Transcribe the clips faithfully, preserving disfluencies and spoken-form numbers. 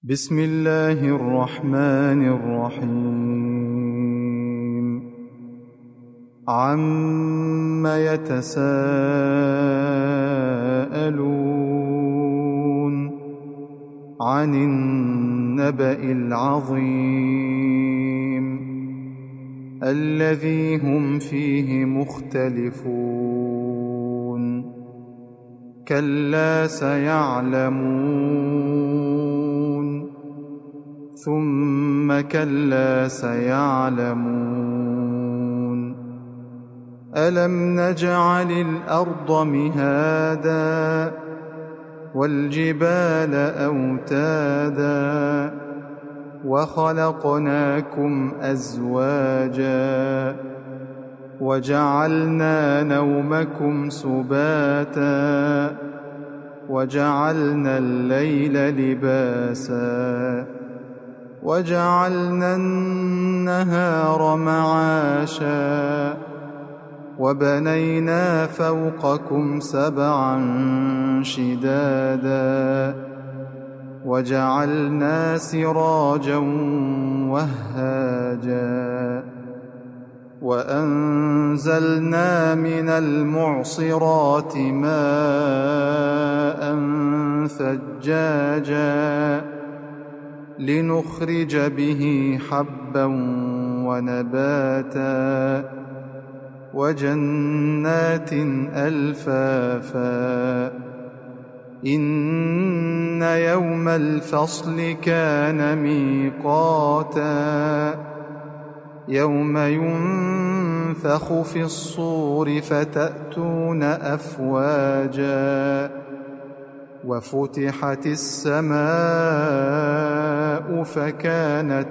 بسم الله الرحمن الرحيم عم يتساءلون عن النبأ العظيم الذي هم فيه مختلفون كلا سيعلمون ثم كلا سيعلمون ألم نجعل الأرض مهادا والجبال أوتادا وخلقناكم أزواجا وجعلنا نومكم سباتا وجعلنا الليل لباسا وجعلنا النهار معاشا وبنينا فوقكم سبعا شدادا وجعلنا سراجا وهاجا وأنزلنا من المعصرات ماء ثجاجا لنخرج به حبا ونباتا وجنات ألفافا إن يوم الفصل كان ميقاتا يوم ينفخ في الصور فتأتون أفواجا وفتحت السماء فكانت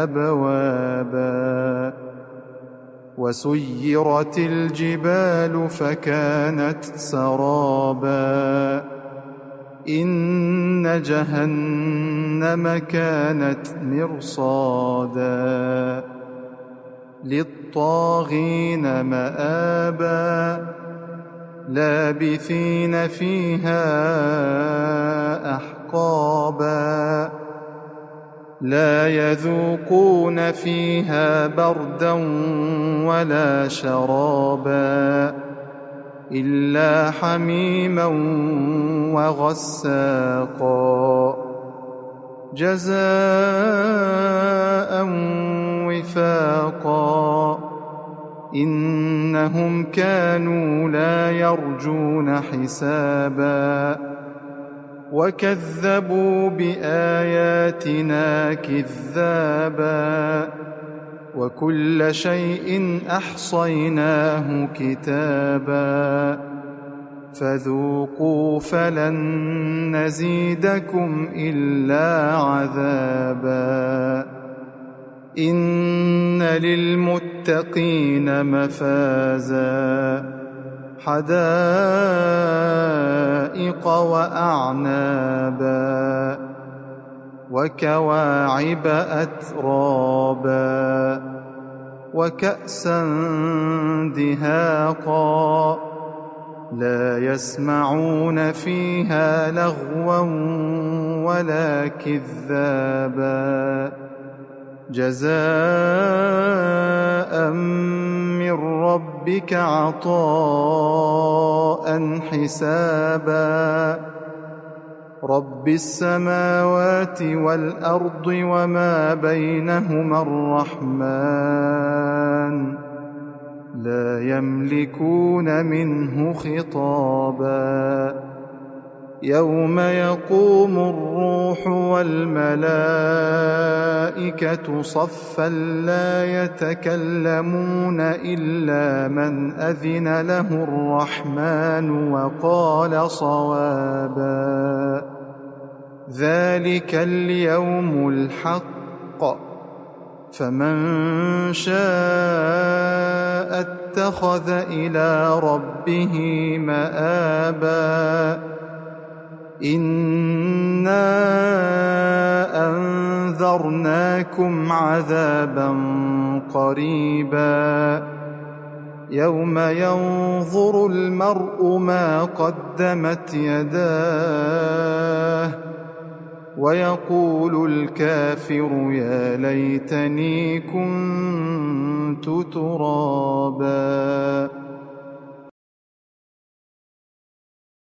أبوابا وسيرت الجبال فكانت سرابا إن جهنم كانت مرصادا للطاغين مآبا لابثين فيها أحقابا لا يذوقون فيها بردا ولا شرابا إلا حميما وغساقا جزاء وفاقا إنهم كانوا لا يرجون حسابا وكذبوا بآياتنا كذابا وكل شيء أحصيناه كتابا فذوقوا فلن نزيدكم إلا عذابا إن للمتقين مفازا حدائق وأعنابا وكواعب أترابا وكأسا دهاقا لا يسمعون فيها لغوا ولا كذابا جزاء من ربك عطاء حسابا رب السماوات والأرض وما بينهما الرحمن لا يملكون منه خطابا يوم يقوم الروح والملائكة صفا لا يتكلمون إلا من أذن له الرحمن وقال صوابا ذلك اليوم الحق فمن شاء اتخذ إلى ربه مآبا إنا أنذرناكم عذابا قريبا يوم ينظر المرء ما قدمت يداه ويقول الكافر يا ليتني كنت ترابا.